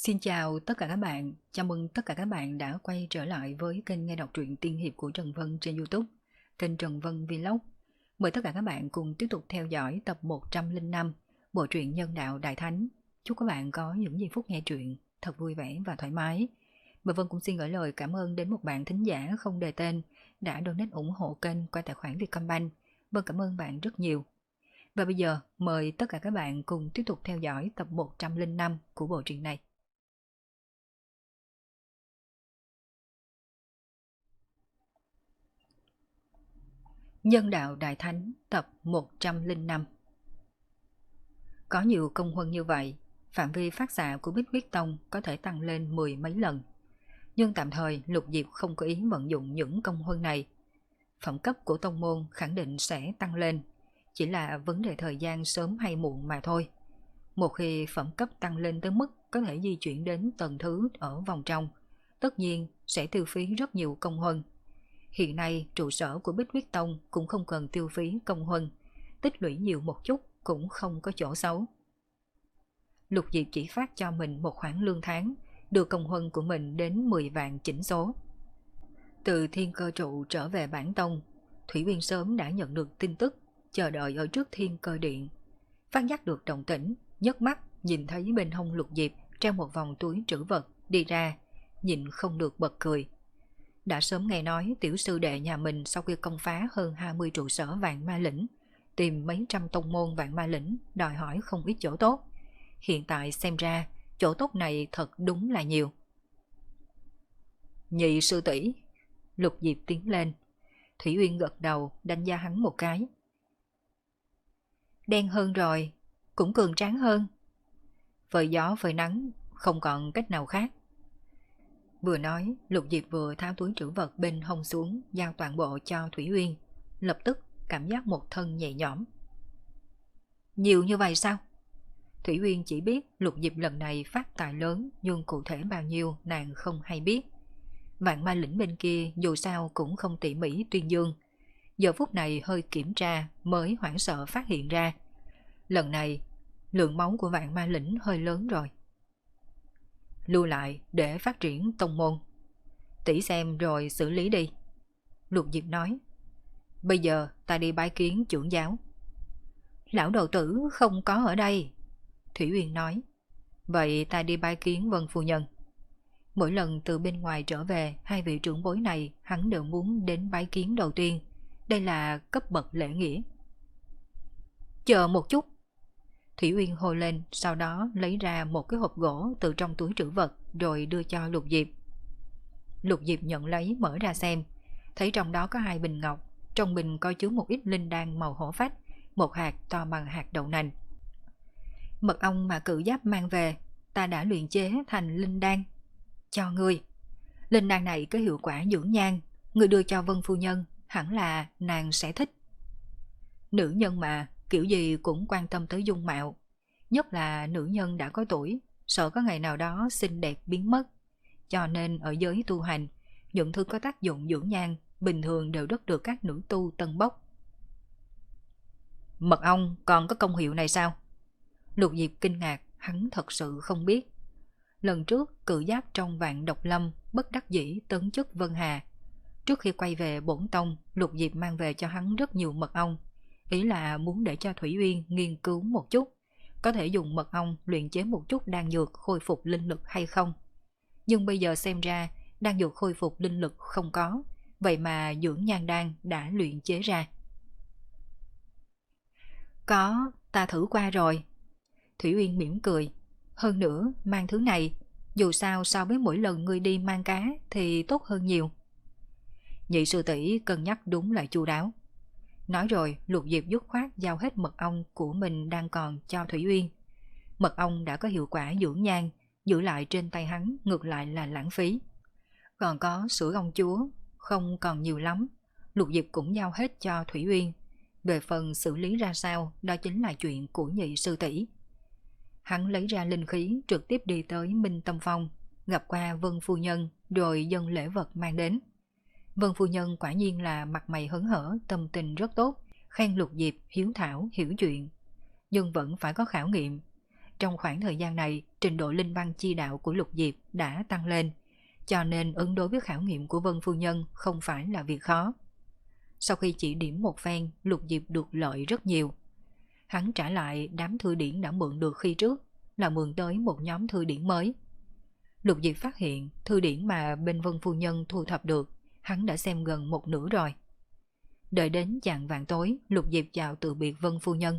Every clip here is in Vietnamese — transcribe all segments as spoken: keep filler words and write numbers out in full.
Xin chào tất cả các bạn, chào mừng tất cả các bạn đã quay trở lại với kênh nghe đọc truyện tiên hiệp của Trần Vân trên YouTube, kênh Trần Vân Vlog. Mời tất cả các bạn cùng tiếp tục theo dõi tập một trăm lẻ năm bộ truyện Nhân đạo Đại Thánh. Chúc các bạn có những giây phút nghe truyện thật vui vẻ và thoải mái. Và Vân cũng xin gửi lời cảm ơn đến một bạn thính giả không đề tên đã donate ủng hộ kênh qua tài khoản Vietcombank. Vân cảm ơn bạn rất nhiều. Và bây giờ mời tất cả các bạn cùng tiếp tục theo dõi tập một trăm lẻ năm của bộ truyện này. Nhân đạo Đại Thánh tập một trăm lẻ năm. Có nhiều công huân như vậy, phạm vi phát xạ của Bích Huyết Tông có thể tăng lên mười mấy lần. Nhưng tạm thời Lục Diệp không có ý vận dụng những công huân này. Phẩm cấp của tông môn khẳng định sẽ tăng lên, chỉ là vấn đề thời gian sớm hay muộn mà thôi. Một khi phẩm cấp tăng lên tới mức có thể di chuyển đến tầng thứ ở vòng trong, tất nhiên sẽ tiêu phí rất nhiều công huân. Hiện nay trụ sở của Bích Huyết Tông cũng không cần tiêu phí công huân, tích lũy nhiều một chút cũng không có chỗ xấu. Lục Diệp chỉ phát cho mình một khoản lương tháng, đưa công huân của mình đến mười vạn chỉnh số. Từ thiên cơ trụ trở về bản tông, Thủy Uyên sớm đã nhận được tin tức, chờ đợi ở trước thiên cơ điện. Phát giác được động tĩnh, nhấc mắt nhìn thấy bên hông Lục Diệp treo một vòng túi trữ vật đi ra, nhìn không được bật cười. Đã sớm nghe nói tiểu sư đệ nhà mình sau khi công phá hơn hai mươi trụ sở vạn ma lĩnh, tìm mấy trăm tông môn vạn ma lĩnh, đòi hỏi không ít chỗ tốt. Hiện tại xem ra, chỗ tốt này thật đúng là nhiều. Nhị sư tỷ. Lục Diệp tiến lên. Thủy Uyên gật đầu, đánh giá hắn một cái. Đen hơn rồi, cũng cường tráng hơn. Phơi gió phơi nắng, không còn cách nào khác. Vừa nói, Lục Diệp vừa tháo túi trữ vật bên hông xuống, giao toàn bộ cho Thủy Uyên. Lập tức cảm giác một thân nhẹ nhõm. Nhiều như vậy sao? Thủy Uyên chỉ biết Lục Diệp lần này phát tài lớn, nhưng cụ thể bao nhiêu nàng không hay biết. Vạn ma lĩnh bên kia dù sao cũng không tỉ mỉ tuyên dương. Giờ phút này hơi kiểm tra mới hoảng sợ phát hiện ra. Lần này, lượng máu của vạn ma lĩnh hơi lớn rồi. Lưu lại để phát triển tông môn. Tỷ xem rồi xử lý đi. Lục Diệp nói. Bây giờ ta đi bái kiến trưởng giáo. Lão đầu tử không có ở đây. Thủy Uyên nói. Vậy ta đi bái kiến Vân phu nhân. Mỗi lần từ bên ngoài trở về, hai vị trưởng bối này hắn đều muốn đến bái kiến đầu tiên. Đây là cấp bậc lễ nghĩa. Chờ một chút. Thủy Uyên hô lên, sau đó lấy ra một cái hộp gỗ từ trong túi trữ vật rồi đưa cho Lục Diệp. Lục Diệp nhận lấy mở ra xem, thấy trong đó có hai bình ngọc, trong bình có chứa một ít linh đan màu hổ phách, một hạt to bằng hạt đậu nành. Mật ong mà cự giáp mang về, ta đã luyện chế thành linh đan. Cho ngươi. Linh đan này có hiệu quả dưỡng nhan, ngươi đưa cho Vân phu nhân, hẳn là nàng sẽ thích. Nữ nhân mà, kiểu gì cũng quan tâm tới dung mạo, nhất là nữ nhân đã có tuổi, sợ có ngày nào đó xinh đẹp biến mất. Cho nên ở giới tu hành, những thứ có tác dụng dưỡng nhan bình thường đều rất được các nữ tu tân bốc. Mật ong còn có công hiệu này sao? Lục Diệp kinh ngạc, hắn thật sự không biết. Lần trước cự giáp trong vạn độc lâm bất đắc dĩ tấn chức Vân Hà. Trước khi quay về bổn tông, Lục Diệp mang về cho hắn rất nhiều mật ong. Ý là muốn để cho Thủy Uyên nghiên cứu một chút, có thể dùng mật ong luyện chế một chút đan dược khôi phục linh lực hay không. Nhưng bây giờ xem ra đan dược khôi phục linh lực không có, vậy mà dưỡng nhan đan đã luyện chế ra. Có, ta thử qua rồi. Thủy Uyên mỉm cười. Hơn nữa, mang thứ này, dù sao so với mỗi lần ngươi đi mang cá thì tốt hơn nhiều. Nhị sư tỷ cân nhắc đúng là chu đáo. Nói rồi, Lục Diệp dứt khoát giao hết mật ong của mình đang còn cho Thủy Uyên. Mật ong đã có hiệu quả dưỡng nhan, giữ lại trên tay hắn ngược lại là lãng phí. Còn có sữa ong chúa, không còn nhiều lắm, Lục Diệp cũng giao hết cho Thủy Uyên. Về phần xử lý ra sao, đó chính là chuyện của nhị sư tỷ. Hắn lấy ra linh khí trực tiếp đi tới Minh Tâm Phong, gặp qua Vân phu nhân rồi dâng lễ vật mang đến. Vân phu nhân quả nhiên là mặt mày hớn hở, tâm tình rất tốt, khen Lục Diệp hiếu thảo hiểu chuyện. Nhưng vẫn phải có khảo nghiệm. trong khoảng thời gian này trình độ linh văn chi đạo của Lục Diệp đã tăng lên, cho nên ứng đối với khảo nghiệm của Vân Phu Nhân không phải là việc khó. Sau khi chỉ điểm một phen, Lục Diệp được lợi rất nhiều. Hắn trả lại đám thư điển đã mượn được khi trước, là mượn tới một nhóm thư điển mới. Lục Diệp phát hiện thư điển mà bên Vân Phu Nhân thu thập được, hắn đã xem gần một nửa rồi. Đợi đến chạng vạn tối, Lục Diệp chào từ biệt Vân Phu Nhân.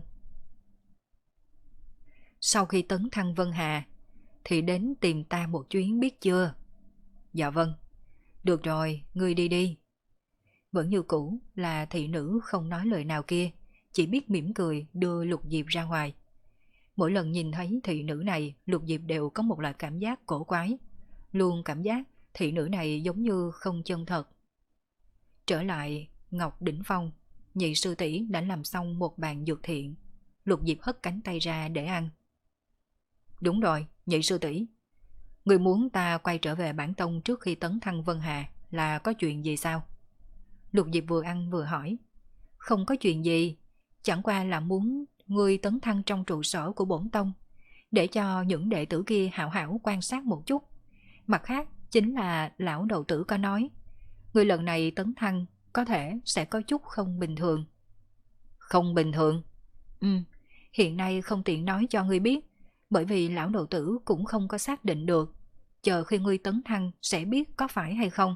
Sau khi tấn thăng Vân Hà, thì đến tìm ta một chuyến biết chưa? Dạ vâng. Được rồi, ngươi đi đi. Vẫn như cũ là thị nữ không nói lời nào kia, chỉ biết mỉm cười đưa Lục Diệp ra ngoài. Mỗi lần nhìn thấy thị nữ này, Lục Diệp đều có một loại cảm giác cổ quái, luôn cảm giác thị nữ này giống như không chân thật. Trở lại Ngọc Đỉnh Phong, nhị sư tỷ đã làm xong một bàn dược thiện. Lục Diệp hất cánh tay ra để ăn. Đúng rồi, nhị sư tỷ, người muốn ta quay trở về bản tông trước khi tấn thăng Vân Hà là có chuyện gì sao? Lục Diệp vừa ăn vừa hỏi. Không có chuyện gì, chẳng qua là muốn ngươi tấn thăng trong trụ sở của bổn tông, để cho những đệ tử kia hảo hảo quan sát một chút. Mặt khác chính là lão đầu tử có nói, ngươi lần này tấn thăng có thể sẽ có chút không bình thường. Không bình thường? Ừ, hiện nay không tiện nói cho ngươi biết, bởi vì lão đầu tử cũng không có xác định được. Chờ khi ngươi tấn thăng sẽ biết có phải hay không.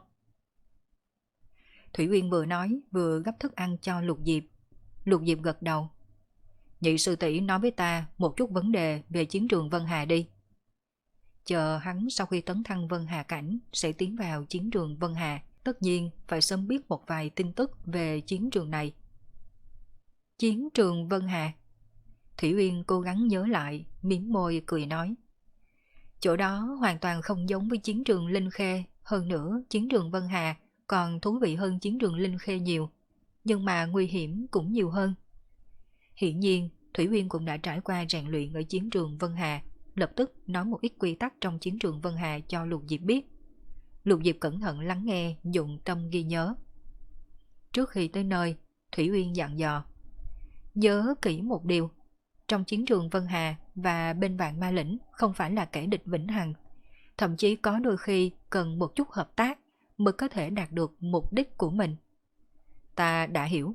Thủy Uyên vừa nói vừa gấp thức ăn cho Lục Diệp. Lục Diệp gật đầu. Nhị sư tỷ nói với ta một chút vấn đề về chiến trường Vân Hà đi. Chờ hắn sau khi tấn thăng Vân Hà cảnh sẽ tiến vào chiến trường Vân Hà, tất nhiên phải sớm biết một vài tin tức về chiến trường này. Chiến trường Vân Hà? Thủy Uyên cố gắng nhớ lại, mím môi cười nói. Chỗ đó hoàn toàn không giống với chiến trường Linh Khê, hơn nữa chiến trường Vân Hà còn thú vị hơn chiến trường Linh Khê nhiều, nhưng mà nguy hiểm cũng nhiều hơn. Hiển nhiên, Thủy Uyên cũng đã trải qua rèn luyện ở chiến trường Vân Hà, lập tức nói một ít quy tắc trong chiến trường Vân Hà cho Lục Diệp biết. Lục Diệp cẩn thận lắng nghe, dụng tâm ghi nhớ. Trước khi tới nơi, Thủy Uyên dặn dò. Nhớ kỹ một điều, trong chiến trường Vân Hà và bên Vạn Ma Lĩnh không phải là kẻ địch vĩnh hằng, thậm chí có đôi khi cần một chút hợp tác mới có thể đạt được mục đích của mình. Ta đã hiểu.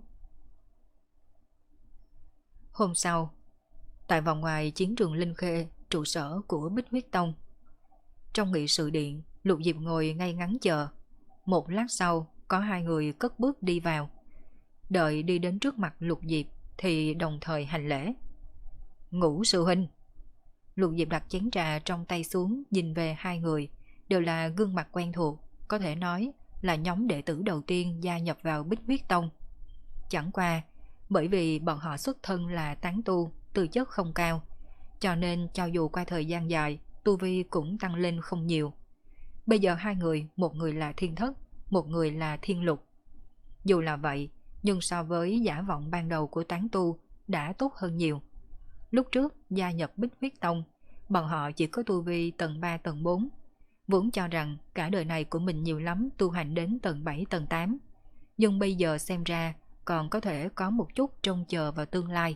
Hôm sau, tại vòng ngoài chiến trường Linh Khê, trụ sở của Bích Huyết Tông. Trong nghị sự điện, Lục Diệp ngồi ngay ngắn chờ. Một lát sau, có hai người cất bước đi vào. Đợi đi đến trước mặt Lục Diệp thì đồng thời hành lễ. Ngũ sư huynh. Lục Diệp đặt chén trà trong tay xuống, nhìn về hai người, đều là gương mặt quen thuộc, có thể nói là nhóm đệ tử đầu tiên gia nhập vào Bích Huyết Tông. Chẳng qua, bởi vì bọn họ xuất thân là tán tu, tư chất không cao, cho nên cho dù qua thời gian dài, tu vi cũng tăng lên không nhiều. Bây giờ hai người, một người là Thiên Thất, một người là Thiên Lục. Dù là vậy, nhưng so với giả vọng ban đầu của tán tu đã tốt hơn nhiều. Lúc trước gia nhập Bích Huyết Tông, bọn họ chỉ có tu vi tầng ba tầng bốn, vốn cho rằng cả đời này của mình nhiều lắm tu hành đến tầng bảy tầng tám, nhưng bây giờ xem ra còn có thể có một chút trông chờ vào tương lai.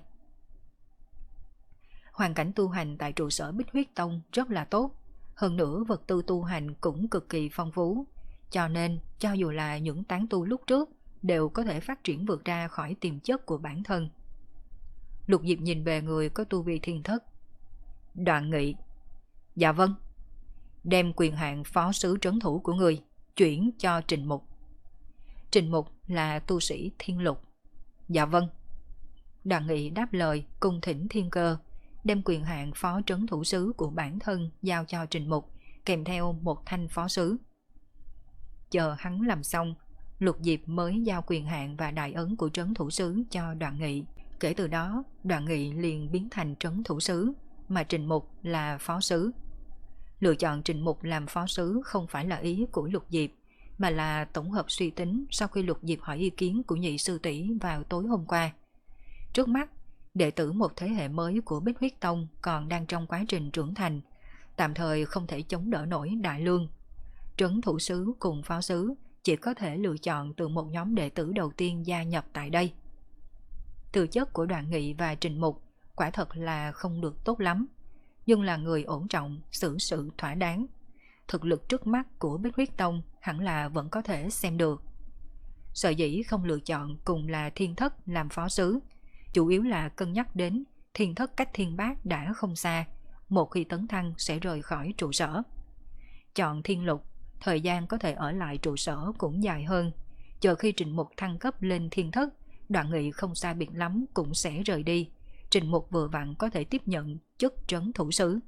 Hoàn cảnh tu hành tại trụ sở Bích Huyết Tông rất là tốt, hơn nữa vật tư tu hành cũng cực kỳ phong phú, cho nên cho dù là những tán tu lúc trước đều có thể phát triển vượt ra khỏi tiềm chất của bản thân. Lục Diệp nhìn về người có tu vi Thiên Thất. Đoạn Nghị. Dạ vâng. Đem quyền hạn phó sứ trấn thủ của người chuyển cho Trình Mục. Trình Mục là tu sĩ Thiên Lục. Dạ vâng. Đoạn Nghị đáp lời cung thỉnh Thiên Cơ, đem quyền hạn phó trấn thủ sứ của bản thân giao cho Trình Mục, kèm theo một thanh phó sứ. Chờ hắn làm xong, Lục Diệp mới giao quyền hạn và đại ấn của trấn thủ sứ cho Đoạn Nghị. Kể từ đó, Đoạn Nghị liền biến thành trấn thủ sứ, mà Trình Mục là phó sứ. Lựa chọn Trình Mục làm phó sứ không phải là ý của Lục Diệp, mà là tổng hợp suy tính sau khi Lục Diệp hỏi ý kiến của nhị sư tỷ vào tối hôm qua. Trước mắt, đệ tử một thế hệ mới của Bích Huyết Tông còn đang trong quá trình trưởng thành, tạm thời không thể chống đỡ nổi đại lương. Trấn thủ sứ cùng phó sứ chỉ có thể lựa chọn từ một nhóm đệ tử đầu tiên gia nhập tại đây. Tư chất của Đoạn Nghị và Trình Mục quả thật là không được tốt lắm, nhưng là người ổn trọng, xử sự thỏa đáng. Thực lực trước mắt của Bích Huyết Tông hẳn là vẫn có thể xem được. Sở dĩ không lựa chọn cùng là Thiên Thất làm phó sứ, chủ yếu là cân nhắc đến Thiên Thất cách Thiên Bát đã không xa, một khi tấn thăng sẽ rời khỏi trụ sở. Chọn Thiên Lục, thời gian có thể ở lại trụ sở cũng dài hơn, chờ khi Trình Mục thăng cấp lên Thiên Thất, Đoạn Nghị không xa biệt lắm cũng sẽ rời đi. Trình Mục vừa vặn có thể tiếp nhận chức trấn thủ sứ.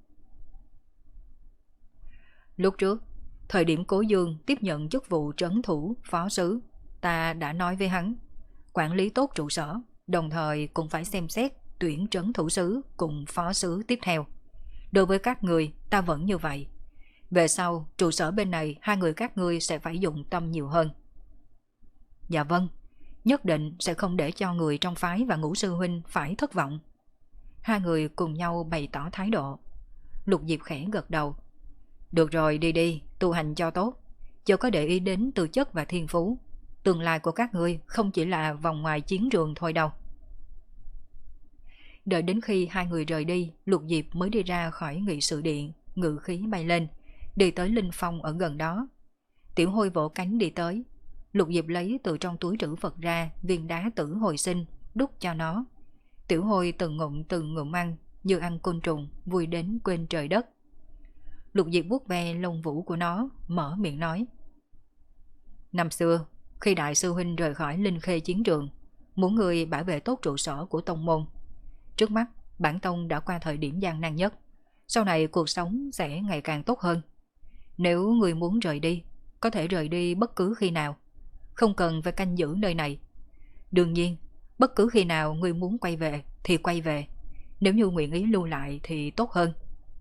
Lúc trước, thời điểm Cố Dương tiếp nhận chức vụ trấn thủ phó sứ, ta đã nói với hắn, quản lý tốt trụ sở, đồng thời cũng phải xem xét tuyển trấn thủ sứ cùng phó sứ tiếp theo. Đối với các người, ta vẫn như vậy. Về sau, trụ sở bên này hai người các ngươi sẽ phải dụng tâm nhiều hơn. Dạ vâng, nhất định sẽ không để cho người trong phái và Ngũ sư huynh phải thất vọng. Hai người cùng nhau bày tỏ thái độ. Lục Diệp khẽ gật đầu. Được rồi, đi đi, tu hành cho tốt, chưa có để ý đến tư chất và thiên phú. Tương lai của các ngươi không chỉ là vòng ngoài chiến trường thôi đâu. Đợi đến khi hai người rời đi, Lục Diệp mới đi ra khỏi nghị sự điện, ngự khí bay lên, đi tới linh phong ở gần đó. Tiểu Hôi vỗ cánh đi tới. Lục Diệp lấy từ trong túi trữ vật ra viên đá tử hồi sinh, đút cho nó. Tiểu Hôi từng ngụm từng ngụm ăn, như ăn côn trùng, vui đến quên trời đất. Lục Diệp vuốt ve lông vũ của nó, mở miệng nói. Năm xưa, khi đại sư huynh rời khỏi Linh Khê chiến trường, muốn người bảo vệ tốt trụ sở của tông môn. Trước mắt, bản tông đã qua thời điểm gian nan nhất, sau này cuộc sống sẽ ngày càng tốt hơn. Nếu người muốn rời đi, có thể rời đi bất cứ khi nào, không cần phải canh giữ nơi này. Đương nhiên, bất cứ khi nào người muốn quay về thì quay về, nếu như nguyện ý lưu lại thì tốt hơn.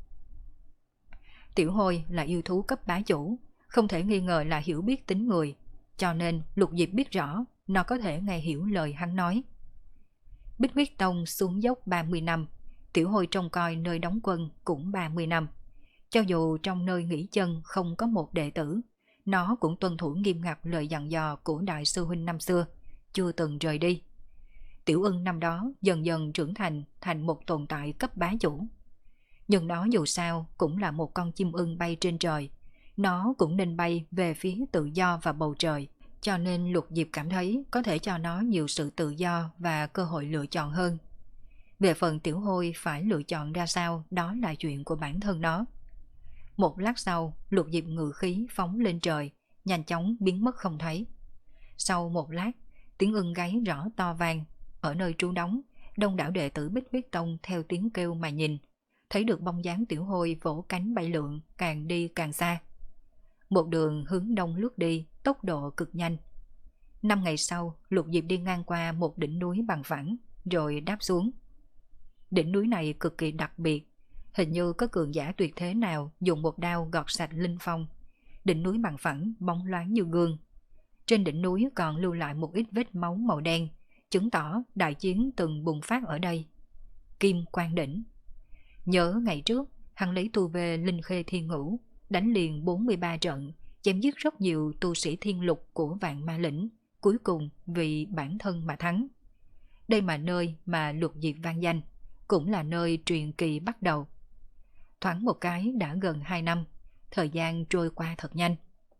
Tiểu Hôi là yêu thú cấp bá chủ, không thể nghi ngờ là hiểu biết tính người, cho nên Lục Diệp biết rõ nó có thể nghe hiểu lời hắn nói. Bích Huyết Tông xuống dốc ba mươi năm, Tiểu Hôi trông coi nơi đóng quân cũng ba mươi năm. Cho dù trong nơi nghỉ chân không có một đệ tử, nó cũng tuân thủ nghiêm ngặt lời dặn dò của đại sư huynh năm xưa, chưa từng rời đi. Tiểu Ưng năm đó dần dần trưởng thành thành một tồn tại cấp bá chủ. Nhưng nó dù sao cũng là một con chim ưng bay trên trời, nó cũng nên bay về phía tự do và bầu trời, cho nên Lục Diệp cảm thấy có thể cho nó nhiều sự tự do và cơ hội lựa chọn hơn. Về phần Tiểu Hôi phải lựa chọn ra sao, đó là chuyện của bản thân nó. Một lát sau, Lục Diệp ngự khí phóng lên trời, nhanh chóng biến mất không thấy. Sau một lát, tiếng ưng gáy rõ to vang. Ở nơi trú đóng, đông đảo đệ tử Bích Huyết Tông theo tiếng kêu mà nhìn, thấy được bóng dáng Tiểu Hôi vỗ cánh bay lượn, càng đi càng xa. Một đường hướng đông lướt đi, tốc độ cực nhanh. Năm ngày sau, Lục Diệp đi ngang qua một đỉnh núi bằng phẳng, rồi đáp xuống. Đỉnh núi này cực kỳ đặc biệt, hình như có cường giả tuyệt thế nào dùng một đao gọt sạch linh phong. Đỉnh núi bằng phẳng, bóng loáng như gương. Trên đỉnh núi còn lưu lại một ít vết máu màu đen, chứng tỏ đại chiến từng bùng phát ở đây. Kim Quan Đỉnh. Nhớ ngày trước, hắn lấy tu về Linh Khê Thiên Ngũ, đánh liền bốn mươi ba trận, chém giết rất nhiều tu sĩ thiên lục của Vạn Ma Lĩnh, cuối cùng vì bản thân mà thắng. Đây mà nơi mà Lục Diệp vang danh, cũng là nơi truyền kỳ bắt đầu. Thoáng một cái đã gần hai năm, thời gian trôi qua thật nhanh.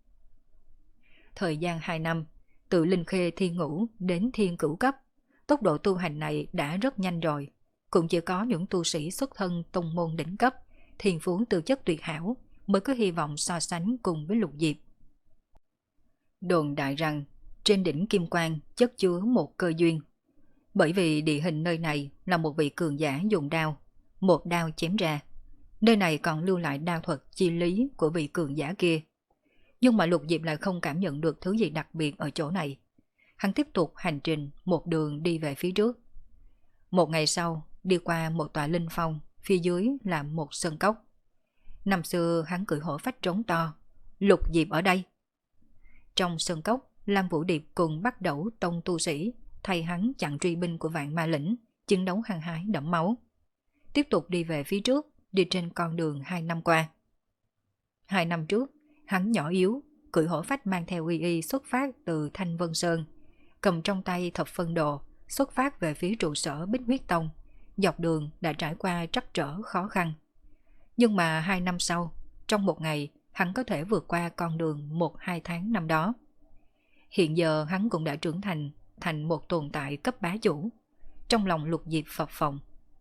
Thời gian hai năm, từ Linh Khê Thiên Ngũ đến Thiên Cửu cấp, tốc độ tu hành này đã rất nhanh rồi. Cũng chỉ có những tu sĩ xuất thân tông môn đỉnh cấp, thiên phú tư chất tuyệt hảo mới có hy vọng so sánh cùng với Lục Diệp. Đồn đại rằng trên đỉnh Kim Quang chất chứa một cơ duyên. Bởi vì địa hình nơi này là một vị cường giả dùng đao, một đao chém ra. Nơi này còn lưu lại đao thuật chi lý của vị cường giả kia. Nhưng mà Lục Diệp lại không cảm nhận được thứ gì đặc biệt ở chỗ này. Hắn tiếp tục hành trình một đường đi về phía trước. Một ngày sau, đi qua một tòa linh phong, phía dưới là một sơn cốc. Năm xưa hắn cưỡi hổ phách trống to, Lục Diệp ở đây. Trong sơn cốc, Lam Vũ Điệp cùng bắt đầu tông tu sĩ thay hắn chặn truy binh của Vạn Ma Lĩnh, chiến đấu hăng hái đẫm máu. Tiếp tục đi về phía trước, đi trên con đường hai năm qua. Hai năm trước, hắn nhỏ yếu, cưỡi hổ phách mang theo uy y xuất phát từ Thanh Vân Sơn, cầm trong tay thập phân đồ, xuất phát về phía trụ sở Bích Huyết Tông. Dọc đường đã trải qua trắc trở khó khăn. Nhưng mà hai năm sau, trong một ngày, hắn có thể vượt qua con đường một hai tháng năm đó. Hiện giờ hắn cũng đã trưởng thành, thành một tồn tại cấp bá chủ. Trong lòng Lục Diệp phập phồng.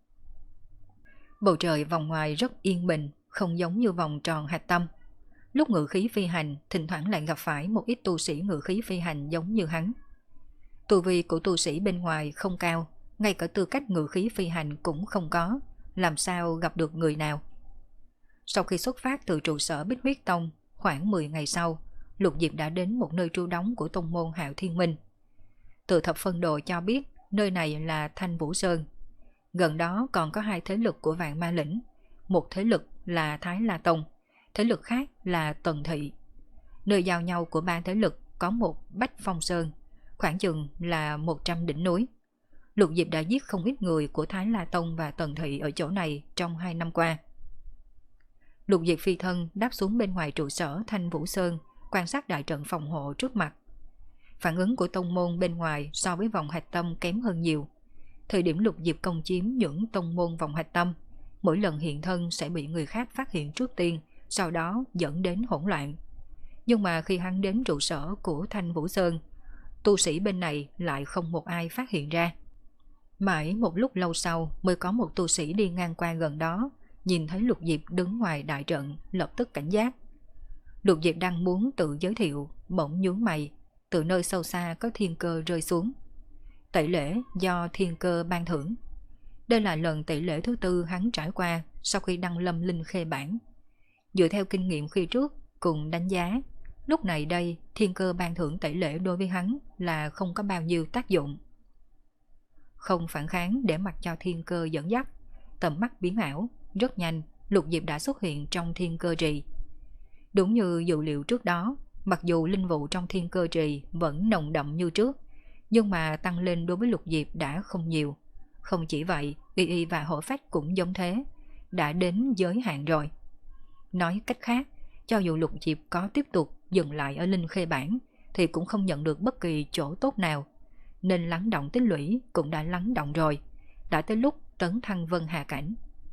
Bầu trời vòng ngoài rất yên bình, không giống như vòng tròn hạch tâm. Lúc ngự khí phi hành, thỉnh thoảng lại gặp phải một ít tu sĩ ngự khí phi hành giống như hắn. Tu vi của tu sĩ bên ngoài không cao, ngay cả tư cách ngự khí phi hành cũng không có, làm sao gặp được người nào. Sau khi xuất phát từ trụ sở Bích Huyết Tông, khoảng mười ngày sau, Lục Diệp đã đến một nơi trú đóng của tông môn Hạo Thiên Minh. Từ thập phân đồ cho biết nơi này là Thanh Vũ Sơn. Gần đó còn có hai thế lực của Vạn Ma Lĩnh, một thế lực là Thái La Tông, thế lực khác là Tần Thị. Nơi giao nhau của ba thế lực có một Bách Phong Sơn, khoảng chừng là một trăm đỉnh núi. Lục Diệp đã giết không ít người của Thái La Tông và Tần Thị ở chỗ này trong hai năm qua. Lục Diệp phi thân đáp xuống bên ngoài trụ sở Thanh Vũ Sơn, quan sát đại trận phòng hộ trước mặt. Phản ứng của tông môn bên ngoài so với vòng hạch tâm kém hơn nhiều. Thời điểm Lục Diệp công chiếm những tông môn vòng hạch tâm, mỗi lần hiện thân sẽ bị người khác phát hiện trước tiên, sau đó dẫn đến hỗn loạn. Nhưng mà khi hắn đến trụ sở của Thanh Vũ Sơn, tu sĩ bên này lại không một ai phát hiện ra. Mãi một lúc lâu sau mới có một tu sĩ đi ngang qua gần đó, nhìn thấy Lục Diệp đứng ngoài đại trận, lập tức cảnh giác. Lục Diệp đang muốn tự giới thiệu, bỗng nhướng mày, từ nơi sâu xa có thiên cơ rơi xuống. Tẩy lễ do thiên cơ ban thưởng. Đây là lần tẩy lễ thứ tư hắn trải qua sau khi đăng lâm linh khê bản. Dựa theo kinh nghiệm khi trước cùng đánh giá, lúc này đây thiên cơ ban thưởng tẩy lễ đối với hắn là không có bao nhiêu tác dụng. Không phản kháng để mặc cho thiên cơ dẫn dắt, tầm mắt biến ảo, rất nhanh Lục Diệp đã xuất hiện trong thiên cơ trì. Đúng như dự liệu trước đó, mặc dù linh vụ trong thiên cơ trì vẫn nồng đậm như trước, nhưng mà tăng lên đối với Lục Diệp đã không nhiều. Không chỉ vậy, y y và hổ phách cũng giống thế, đã đến giới hạn rồi. Nói cách khác, cho dù Lục Diệp có tiếp tục dừng lại ở linh khê bản thì cũng không nhận được bất kỳ chỗ tốt nào. Nên lắng động tích lũy cũng đã lắng động rồi, đã tới lúc tấn thăng vân hà cảnh.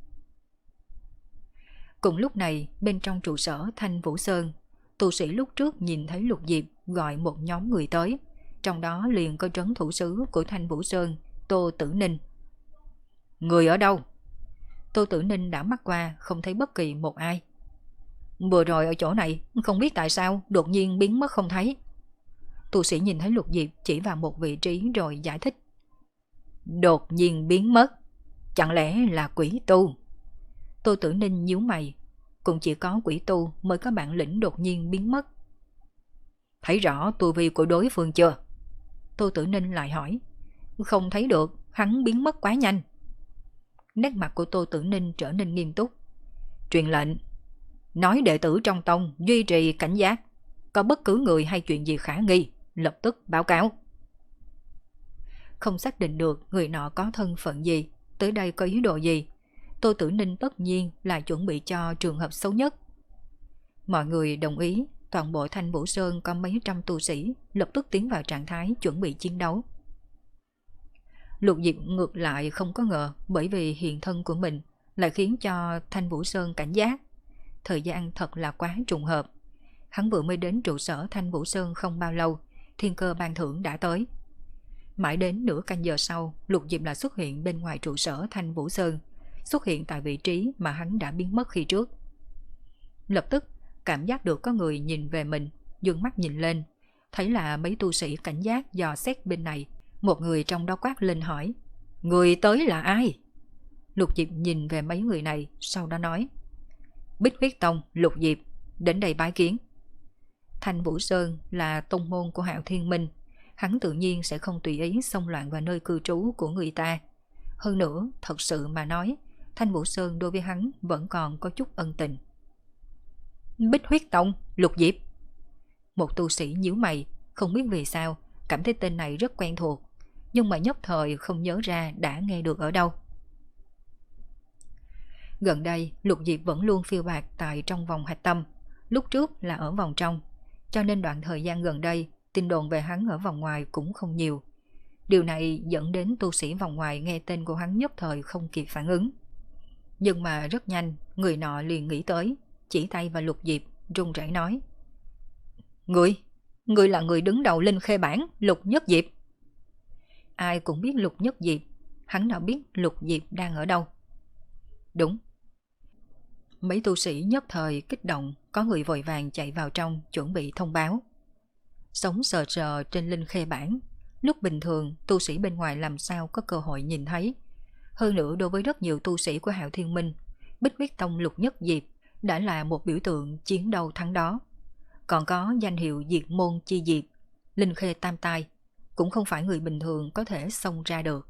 Cùng lúc này, bên trong trụ sở Thanh Vũ Sơn, tu sĩ lúc trước nhìn thấy Lục Diệp gọi một nhóm người tới, trong đó liền có trấn thủ sứ của Thanh Vũ Sơn, Tô Tử Ninh. Người ở đâu? Tô Tử Ninh đã mắt qua, không thấy bất kỳ một ai. Vừa rồi ở chỗ này, không biết tại sao đột nhiên biến mất không thấy. Tu sĩ nhìn thấy Lục Diệp chỉ vào một vị trí rồi giải thích. Đột nhiên biến mất, chẳng lẽ là quỷ tu? Tô Tử Ninh nhíu mày, cũng chỉ có quỷ tu mới có bản lĩnh đột nhiên biến mất. Thấy rõ tu vi của đối phương chưa? Tô Tử Ninh lại hỏi. Không thấy được, hắn biến mất quá nhanh. Nét mặt của Tô Tử Ninh trở nên nghiêm túc. Truyền lệnh, nói đệ tử trong tông duy trì cảnh giác, có bất cứ người hay chuyện gì khả nghi, lập tức báo cáo. Không xác định được người nọ có thân phận gì, tới đây có ý đồ gì, Tô Tử Ninh tất nhiên là chuẩn bị cho trường hợp xấu nhất. Mọi người đồng ý, toàn bộ Thanh Vũ Sơn có mấy trăm tu sĩ lập tức tiến vào trạng thái chuẩn bị chiến đấu. Lục Diệp ngược lại không có ngờ, bởi vì hiện thân của mình lại khiến cho Thanh Vũ Sơn cảnh giác. Thời gian thật là quá trùng hợp. Hắn vừa mới đến trụ sở Thanh Vũ Sơn không bao lâu, thiên cơ ban thưởng đã tới. Mãi đến nửa canh giờ sau, Lục Diệp là xuất hiện bên ngoài trụ sở Thanh Vũ Sơn, xuất hiện tại vị trí mà hắn đã biến mất khi trước. Lập tức cảm giác được có người nhìn về mình, dương mắt nhìn lên, thấy là mấy tu sĩ cảnh giác dò xét bên này. Một người trong đó quát lên hỏi, người tới là ai? Lục Diệp nhìn về mấy người này, sau đó nói, Bích Huyết Tông Lục Diệp, đến đây bái kiến. Thanh Vũ Sơn là tông môn của Hạo Thiên Minh, hắn tự nhiên sẽ không tùy ý xông loạn vào nơi cư trú của người ta. Hơn nữa, thật sự mà nói, Thanh Vũ Sơn đối với hắn vẫn còn có chút ân tình. Bích Huyết Tông Lục Diệp. Một tu sĩ nhíu mày, không biết vì sao cảm thấy tên này rất quen thuộc, nhưng mà nhất thời không nhớ ra đã nghe được ở đâu. Gần đây, Lục Diệp vẫn luôn phiêu bạt tại trong vòng hạch tâm, lúc trước là ở vòng trong, cho nên đoạn thời gian gần đây, tin đồn về hắn ở vòng ngoài cũng không nhiều. Điều này dẫn đến tu sĩ vòng ngoài nghe tên của hắn nhất thời không kịp phản ứng. Nhưng mà rất nhanh, người nọ liền nghĩ tới, chỉ tay vào Lục Diệp, run rẩy nói. Người, người là người đứng đầu Linh Khê Bản, Lục Nhất Diệp. Ai cũng biết Lục Nhất Diệp, hắn nào biết Lục Diệp đang ở đâu. Đúng. Mấy tu sĩ nhất thời kích động, có người vội vàng chạy vào trong chuẩn bị thông báo. Sống sờ sờ trên Linh Khê Bản, lúc bình thường tu sĩ bên ngoài làm sao có cơ hội nhìn thấy. Hơn nữa đối với rất nhiều tu sĩ của Hạo Thiên Minh, Bích Huyết Tông Lục Nhất Diệp đã là một biểu tượng chiến đấu thắng đó. Còn có danh hiệu Diệt Môn Chi Diệp, Linh Khê Tam Tai, cũng không phải người bình thường có thể xông ra được.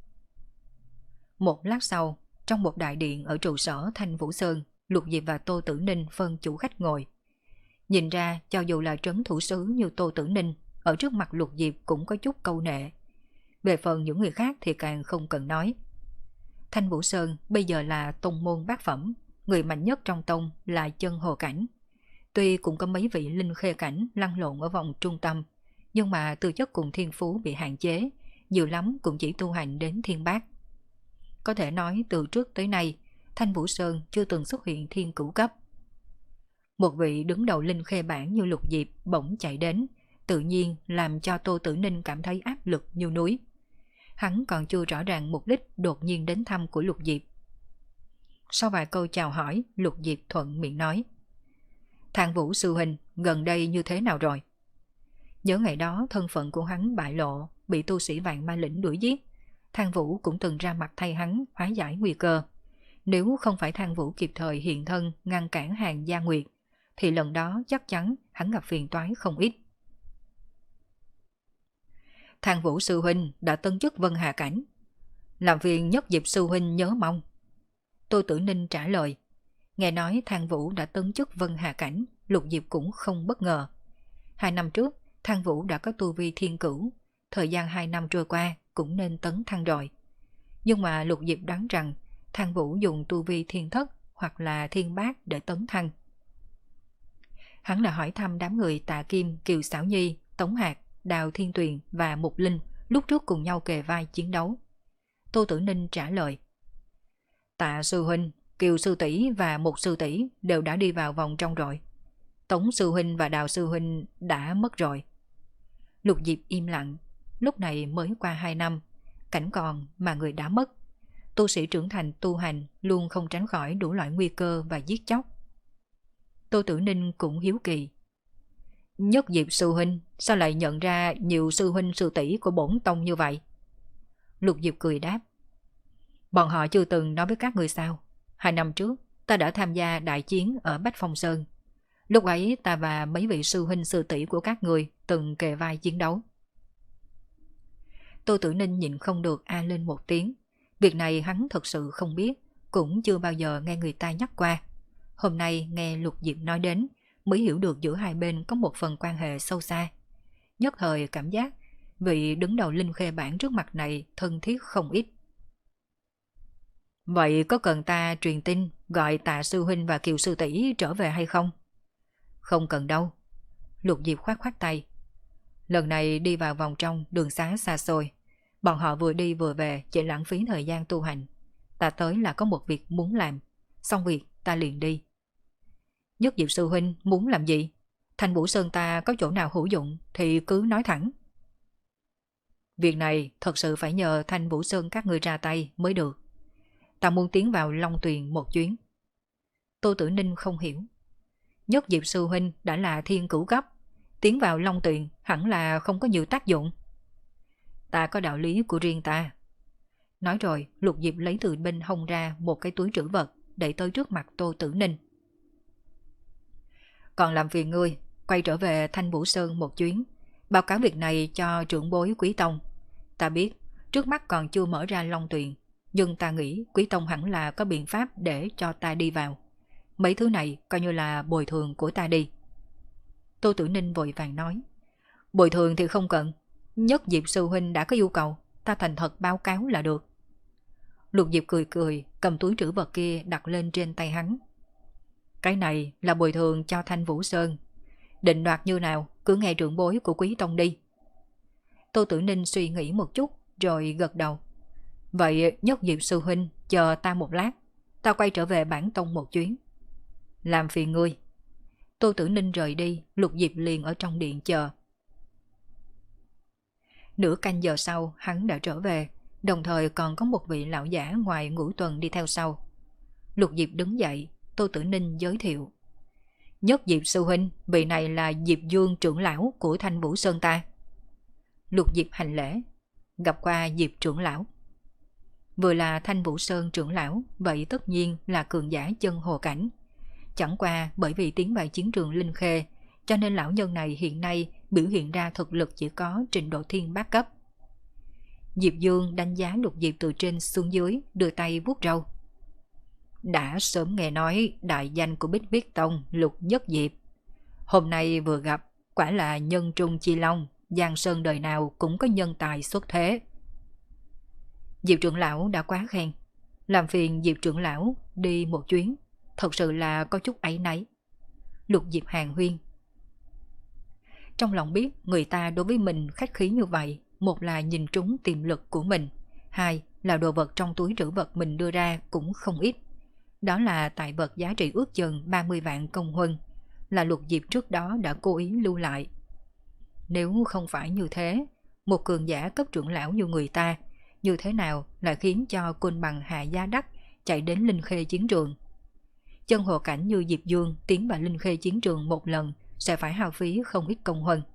Một lát sau, trong một đại điện ở trụ sở Thanh Vũ Sơn, Lục Diệp và Tô Tử Ninh phân chủ khách ngồi. Nhìn ra cho dù là trấn thủ sứ như Tô Tử Ninh, ở trước mặt Lục Diệp cũng có chút câu nệ. Về phần những người khác thì càng không cần nói. Thanh Vũ Sơn bây giờ là tông môn bát phẩm, người mạnh nhất trong tông là Chân Hồ Cảnh. Tuy cũng có mấy vị Linh Khê Cảnh lăn lộn ở vòng trung tâm, nhưng mà tư chất cùng thiên phú bị hạn chế, nhiều lắm cũng chỉ tu hành đến thiên bát. Có thể nói từ trước tới nay, Thanh Vũ Sơn chưa từng xuất hiện thiên cửu cấp. Một vị đứng đầu Linh Khê Bản như Lục Diệp bỗng chạy đến, tự nhiên làm cho Tô Tử Ninh cảm thấy áp lực như núi. Hắn còn chưa rõ ràng mục đích đột nhiên đến thăm của Lục Diệp. Sau vài câu chào hỏi, Lục Diệp thuận miệng nói. Thang Vũ sư huynh gần đây như thế nào rồi? Nhớ ngày đó thân phận của hắn bại lộ, bị tu sĩ Vạn Ma Lĩnh đuổi giết. Thang Vũ cũng từng ra mặt thay hắn hóa giải nguy cơ. Nếu không phải Thang Vũ kịp thời hiện thân ngăn cản Hàng Gia Nguyệt, thì lần đó chắc chắn hắn gặp phiền toái không ít. Thang Vũ sư huynh đã tân chức Vân Hà Cảnh, làm phiền Nhất Diệp sư huynh nhớ mong. Tô Tử Ninh trả lời. Nghe nói Thang Vũ đã tân chức Vân Hà Cảnh, Lục Diệp cũng không bất ngờ. Hai năm trước, Thang Vũ đã có tu vi thiên cửu, thời gian hai năm trôi qua cũng nên tấn thăng rồi. Nhưng mà Lục Diệp đoán rằng Thang Vũ dùng tu vi thiên thất hoặc là thiên bát để tấn thăng. Hắn là hỏi thăm đám người Tạ Kim, Kiều Xảo Nhi, Tống Hạc, Đào Thiên Tuyền và Mục Linh lúc trước cùng nhau kề vai chiến đấu. Tô Tử Ninh trả lời. Tạ sư huynh, Kiều sư tỷ và Mục sư tỷ đều đã đi vào vòng trong rồi. Tống sư huynh và Đào sư huynh đã mất rồi. Lục Diệp im lặng, lúc này mới qua hai năm, cảnh còn mà người đã mất. Tu sĩ trưởng thành tu hành luôn không tránh khỏi đủ loại nguy cơ và giết chóc. Tô Tử Ninh cũng hiếu kỳ. Nhất Diệp sư huynh sao lại nhận ra nhiều sư huynh sư tỷ của bổn tông như vậy? Lục Diệp cười đáp. Bọn họ chưa từng nói với các người sao? Hai năm trước ta đã tham gia đại chiến ở Bách Phong Sơn. Lúc ấy ta và mấy vị sư huynh sư tỷ của các người từng kề vai chiến đấu. Tô Tử Ninh nhịn không được a lên một tiếng. Việc này hắn thật sự không biết, cũng chưa bao giờ nghe người ta nhắc qua. Hôm nay nghe Lục Diệp nói đến, mới hiểu được giữa hai bên có một phần quan hệ sâu xa. Nhất thời cảm giác vị đứng đầu Linh Khê Bản trước mặt này thân thiết không ít. Vậy có cần ta truyền tin gọi Tạ sư huynh và Kiều sư tỷ trở về hay không? Không cần đâu. Lục Diệp khoát khoát tay. Lần này đi vào vòng trong đường xá xa xôi, bọn họ vừa đi vừa về chỉ lãng phí thời gian tu hành. Ta tới là có một việc muốn làm, xong việc ta liền đi. Nhất Diệp sư huynh muốn làm gì? Thanh Vũ Sơn ta có chỗ nào hữu dụng thì cứ nói thẳng. Việc này thật sự phải nhờ Thanh Vũ Sơn các người ra tay mới được. Ta muốn tiến vào Long Tuyền một chuyến. Tô Tử Ninh không hiểu. Nhất Diệp sư huynh đã là thiên cửu cấp, tiến vào Long Tuyền hẳn là không có nhiều tác dụng. Ta có đạo lý của riêng ta. Nói rồi, Lục Diệp lấy từ bên hông ra một cái túi trữ vật, đẩy tới trước mặt Tô Tử Ninh. Còn làm phiền ngươi, quay trở về Thanh Vũ Sơn một chuyến, báo cáo việc này cho trưởng bối Quý Tông. Ta biết, trước mắt còn chưa mở ra Long Tuyền, nhưng ta nghĩ Quý Tông hẳn là có biện pháp để cho ta đi vào. Mấy thứ này coi như là bồi thường của ta đi. Tô Tử Ninh vội vàng nói. Bồi thường thì không cần, Nhất Diệp sư huynh đã có yêu cầu, ta thành thật báo cáo là được. Lục Diệp cười cười, cầm túi trữ vật kia đặt lên trên tay hắn. Cái này là bồi thường cho Thanh Vũ Sơn. Định đoạt như nào, cứ nghe trưởng bối của Quý Tông đi. Tô Tử Ninh suy nghĩ một chút, rồi gật đầu. Vậy Nhất Diệp sư huynh chờ ta một lát, ta quay trở về bản tông một chuyến. Làm phiền ngươi. Tô Tử Ninh rời đi, Lục Diệp liền ở trong điện chờ. Nửa canh giờ sau, hắn đã trở về, đồng thời còn có một vị lão giả ngoài Ngũ Tuần đi theo sau. Lục Diệp đứng dậy, Tô Tử Ninh giới thiệu. Nhất Diệp sư huynh, vị này là Diệp Dương trưởng lão của Thanh Vũ Sơn ta. Lục Diệp hành lễ, gặp qua Diệp trưởng lão. Vừa là Thanh Vũ Sơn trưởng lão, vậy tất nhiên là cường giả chân hồ cảnh. Chẳng qua bởi vì tiến vào chiến trường Linh Khê, cho nên lão nhân này hiện nay biểu hiện ra thực lực chỉ có trình độ thiên bát cấp. Diệp Dương đánh giá Lục Diệp từ trên xuống dưới, đưa tay vuốt râu. Đã sớm nghe nói đại danh của Bích Viết Tông Lục Nhất Diệp. Hôm nay vừa gặp, quả là nhân trung chi long, Giang Sơn đời nào cũng có nhân tài xuất thế. Diệp trưởng lão đã quá khen, làm phiền Diệp trưởng lão đi một chuyến, thật sự là có chút áy náy. Lục Diệp hàn huyên. Trong lòng biết người ta đối với mình khách khí như vậy, một là nhìn trúng tiềm lực của mình, hai là đồ vật trong túi trữ vật mình đưa ra cũng không ít. Đó là tài vật giá trị ước chừng ba mươi vạn công huân, là Lục Diệp trước đó đã cố ý lưu lại. Nếu không phải như thế, một cường giả cấp trưởng lão như người ta, như thế nào lại khiến cho Côn Bằng Hạ Gia Đắc chạy đến Linh Khê chiến trường? Chân hồ cảnh như Diệp Dương tiến vào Linh Khê chiến trường một lần sẽ phải hao phí không ít công huân.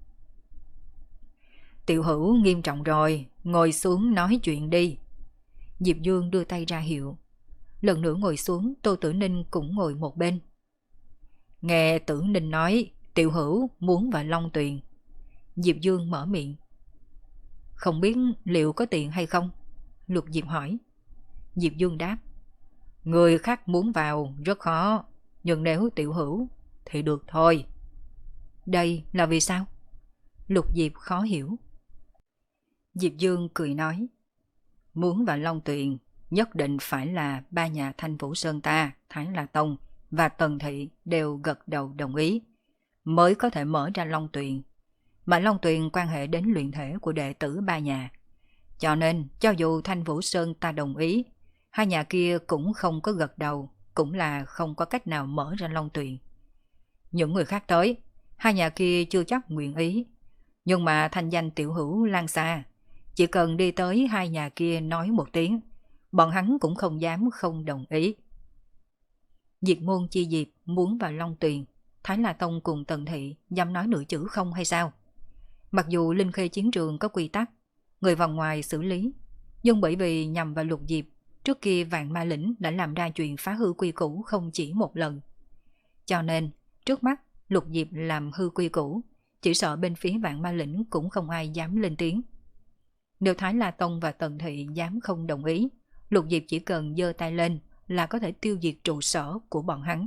Tiểu Hữu nghiêm trọng rồi, ngồi xuống nói chuyện đi. Diệp Dương đưa tay ra hiệu. Lần nữa ngồi xuống, Tô Tử Ninh cũng ngồi một bên. Nghe Tử Ninh nói, Tiểu Hữu muốn vào Long Tuyền. Diệp Dương mở miệng. Không biết liệu có tiền hay không? Lục Diệp hỏi. Diệp Dương đáp. Người khác muốn vào rất khó, nhưng nếu Tiểu Hữu thì được thôi. Đây là vì sao? Lục Diệp khó hiểu. Diệp Dương cười nói. Muốn vào Long Tuyền nhất định phải là ba nhà Thanh Vũ Sơn ta, Thái La Tông và Tần Thị đều gật đầu đồng ý, mới có thể mở ra Long Tuyền. Mà Long Tuyền quan hệ đến luyện thể của đệ tử ba nhà. Cho nên, cho dù Thanh Vũ Sơn ta đồng ý, hai nhà kia cũng không có gật đầu, cũng là không có cách nào mở ra Long Tuyền. Những người khác tới, hai nhà kia chưa chắc nguyện ý. Nhưng mà thanh danh Tiểu Hữu lan xa, chỉ cần đi tới hai nhà kia nói một tiếng, bọn hắn cũng không dám không đồng ý. Diệt môn chi Diệp muốn vào Long Tuyền, Thái La Tông cùng Tần Thị dám nói nửa chữ không hay sao? Mặc dù Linh Khê chiến trường có quy tắc, người vòng ngoài xử lý, nhưng bởi vì nhằm vào Lục Diệp, trước kia Vạn Ma Lĩnh đã làm ra chuyện phá hư quy củ không chỉ một lần. Cho nên, trước mắt Lục Diệp làm hư quy củ, chỉ sợ bên phía Vạn Ma Lĩnh cũng không ai dám lên tiếng. Nếu Thái La Tông và Tần Thị dám không đồng ý, Lục Diệp chỉ cần giơ tay lên là có thể tiêu diệt trụ sở của bọn hắn.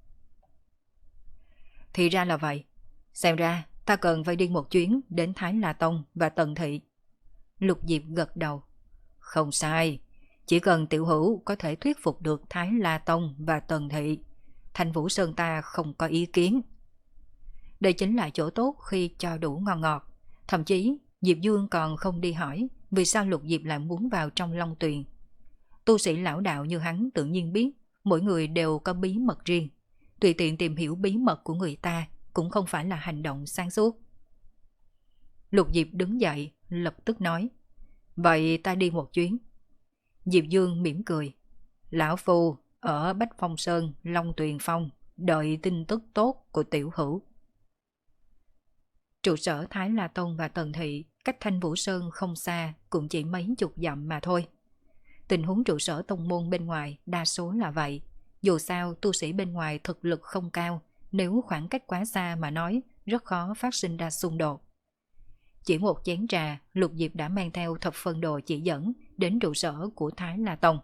Thì ra là vậy, xem ra ta cần phải đi một chuyến đến Thái La Tông và Tần Thị. Lục Diệp gật đầu. Không sai, chỉ cần Tiểu Hữu có thể thuyết phục được Thái La Tông và Tần Thị, Thanh Vũ Sơn ta không có ý kiến. Đây chính là chỗ tốt khi cho đủ ngon ngọt. Thậm chí Diệp Dương còn không đi hỏi vì sao Lục Diệp lại muốn vào trong Long Tuyền. Tu sĩ lão đạo như hắn tự nhiên biết mỗi người đều có bí mật riêng, tùy tiện tìm hiểu bí mật của người ta cũng không phải là hành động sáng suốt. Lục Diệp đứng dậy lập tức nói. Vậy ta đi một chuyến. Diệp Dương mỉm cười. Lão Phu ở Bách Phong Sơn, Long Tuyền Phong đợi tin tức tốt của Tiểu Hữu. Trụ sở Thái La Tông và Tần Thị cách Thanh Vũ Sơn không xa, cũng chỉ mấy chục dặm mà thôi. Tình huống trụ sở tông môn bên ngoài đa số là vậy. Dù sao tu sĩ bên ngoài thực lực không cao, nếu khoảng cách quá xa mà nói rất khó phát sinh ra xung đột. Chỉ một chén trà, Lục Diệp đã mang theo thập phân đồ chỉ dẫn đến trụ sở của Thái La Tông.